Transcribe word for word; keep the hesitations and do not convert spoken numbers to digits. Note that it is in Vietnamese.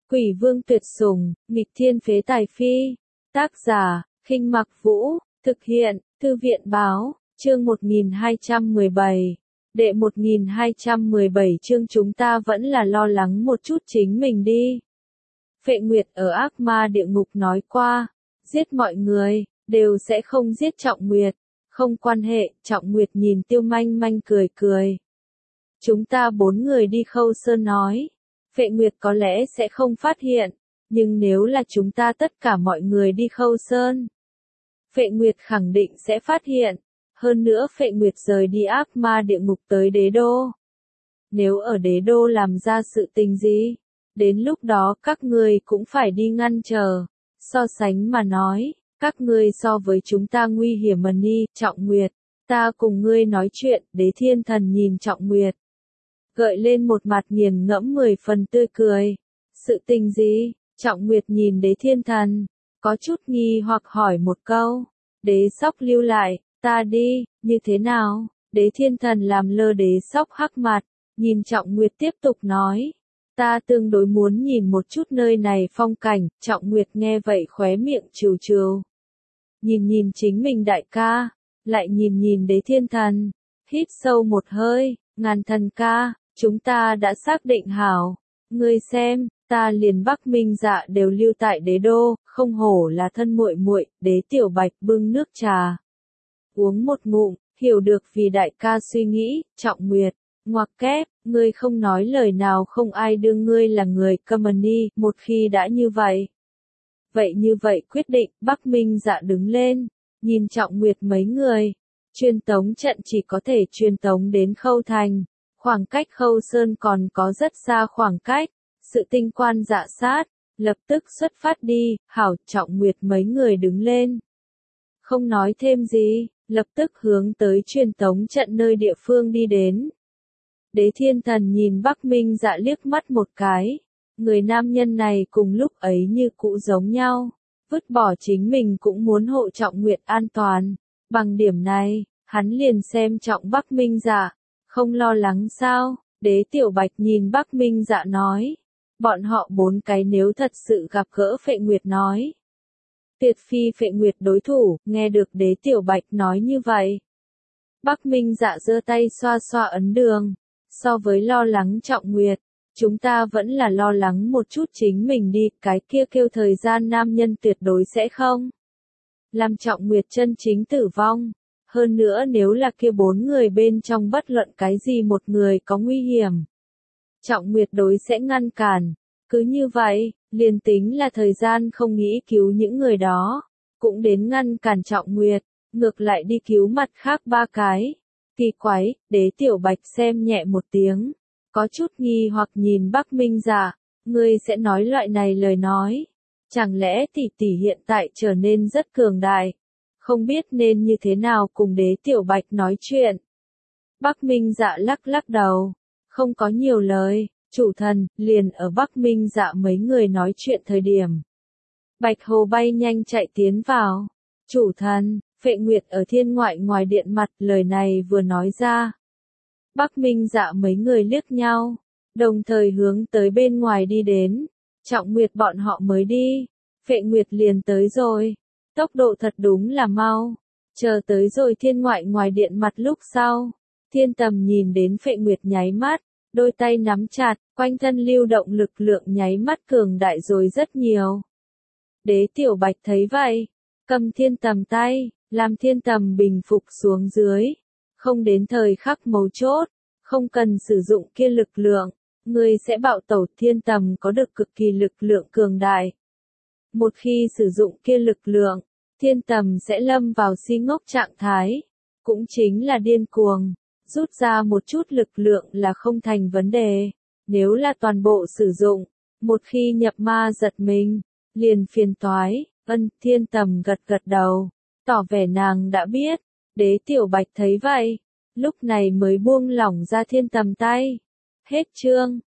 Quỷ vương tuyệt sủng, nghịch thiên phế tài phi. Tác giả, Khinh Mặc Vũ, thực hiện, Thư viện báo, chương một nghìn hai trăm mười bảy. Đệ một nghìn hai trăm mười bảy chương chúng ta vẫn là lo lắng một chút chính mình đi. Phệ Nguyệt ở ác ma địa ngục nói qua, giết mọi người, đều sẽ không giết Trọng Nguyệt. Không quan hệ, Trọng Nguyệt nhìn Tiêu Manh Manh cười cười. Chúng ta bốn người đi Khâu Sơn nói. Phệ Nguyệt có lẽ sẽ không phát hiện, nhưng nếu là chúng ta tất cả mọi người đi Khâu Sơn, Phệ Nguyệt khẳng định sẽ phát hiện. Hơn nữa Phệ Nguyệt rời đi ác ma địa ngục tới đế đô. Nếu ở đế đô làm ra sự tình gì, đến lúc đó các ngươi cũng phải đi ngăn trở. So sánh mà nói, các ngươi so với chúng ta nguy hiểm mà đi, Trọng Nguyệt. Ta cùng ngươi nói chuyện, Đế Thiên Thần nhìn Trọng Nguyệt, gợi lên một mặt nghiền ngẫm mười phần tươi cười. Sự tình gì? Trọng Nguyệt nhìn Đế Thiên Thần, có chút nghi hoặc hỏi một câu. Đế Sóc lưu lại, ta đi, như thế nào? Đế Thiên Thần làm lơ Đế Sóc hắc mặt, nhìn Trọng Nguyệt tiếp tục nói. Ta tương đối muốn nhìn một chút nơi này phong cảnh. Trọng Nguyệt nghe vậy khóe miệng trừ trừ. Nhìn nhìn chính mình đại ca, lại nhìn nhìn Đế Thiên Thần, hít sâu một hơi. Ngàn Thần ca, chúng ta đã xác định hảo. Ngươi xem, ta liền Bắc Minh Dạ đều lưu tại đế đô, không hổ là thân muội muội. Đế Tiểu Bạch bưng nước trà, uống một ngụm, hiểu được vì đại ca suy nghĩ. Trọng Nguyệt, ngoặc kép, ngươi không nói lời nào không ai đương ngươi là người Kamani. Một khi đã như vậy, vậy như vậy quyết định. Bắc Minh Dạ đứng lên, nhìn Trọng Nguyệt mấy người. Truyền tống trận chỉ có thể truyền tống đến Khâu Thành, khoảng cách Khâu Sơn còn có rất xa khoảng cách. Sự tinh quan dạ sát, lập tức xuất phát đi. Hảo. Trọng Nguyệt mấy người đứng lên, không nói thêm gì, lập tức hướng tới truyền tống trận nơi địa phương đi đến. Đế Thiên Thần nhìn Bắc Minh Dạ liếc mắt một cái. Người nam nhân này cùng lúc ấy như cũ giống nhau, vứt bỏ chính mình cũng muốn hộ Trọng Nguyệt an toàn. Bằng điểm này, hắn liền xem trọng Bắc Minh Dạ, không lo lắng sao? Đế Tiểu Bạch nhìn Bắc Minh Dạ nói. Bọn họ bốn cái nếu thật sự gặp gỡ Phệ Nguyệt nói, tuyệt phi Phệ Nguyệt đối thủ. Nghe được Đế Tiểu Bạch nói như vậy, Bắc Minh Dạ giơ tay xoa xoa ấn đường. So với lo lắng Trọng Nguyệt, chúng ta vẫn là lo lắng một chút chính mình đi. Cái kia kêu thời gian nam nhân tuyệt đối sẽ không làm Trọng Nguyệt chân chính tử vong. Hơn nữa nếu là kia bốn người bên trong bất luận cái gì một người có nguy hiểm, Trọng Nguyệt đối sẽ ngăn cản. Cứ như vậy, liền tính là thời gian không nghĩ cứu những người đó, cũng đến ngăn cản Trọng Nguyệt, ngược lại đi cứu mặt khác ba cái. Kỳ quái. Đế Tiểu Bạch xem nhẹ một tiếng, có chút nghi hoặc nhìn Bắc Minh Dạ. Ngươi sẽ nói loại này lời nói, chẳng lẽ tỷ tỷ hiện tại trở nên rất cường đại, không biết nên như thế nào cùng Đế Tiểu Bạch nói chuyện? Bắc Minh Dạ lắc lắc đầu, không có nhiều lời. Chủ thần, liền ở Bắc Minh Dạ mấy người nói chuyện thời điểm, Bạch Hồ bay nhanh chạy tiến vào. Chủ thần, Phệ Nguyệt ở thiên ngoại ngoài điện mặt. Lời này vừa nói ra, Bắc Minh Dạ mấy người liếc nhau, đồng thời hướng tới bên ngoài đi đến. Trọng Nguyệt bọn họ mới đi, Phệ Nguyệt liền tới rồi. Tốc độ thật đúng là mau. Chờ tới rồi thiên ngoại ngoài điện mặt lúc sau, Thiên Tầm nhìn đến Phệ Nguyệt nháy mắt, đôi tay nắm chặt, quanh thân lưu động lực lượng nháy mắt cường đại rồi rất nhiều. Đế Tiểu Bạch thấy vậy, cầm Thiên Tầm tay, làm Thiên Tầm bình phục xuống dưới. Không đến thời khắc mấu chốt, không cần sử dụng kia lực lượng, ngươi sẽ bạo tẩu. Thiên Tầm có được cực kỳ lực lượng cường đại. Một khi sử dụng kia lực lượng, Thiên Tầm sẽ lâm vào si ngốc trạng thái, cũng chính là điên cuồng. Rút ra một chút lực lượng là không thành vấn đề. Nếu là toàn bộ sử dụng, một khi nhập ma giật mình, liền phiền toái. Ân. Thiên Tầm gật gật đầu, tỏ vẻ nàng đã biết. Đế Tiểu Bạch thấy vậy, lúc này mới buông lỏng ra Thiên Tầm tay. Hết chương.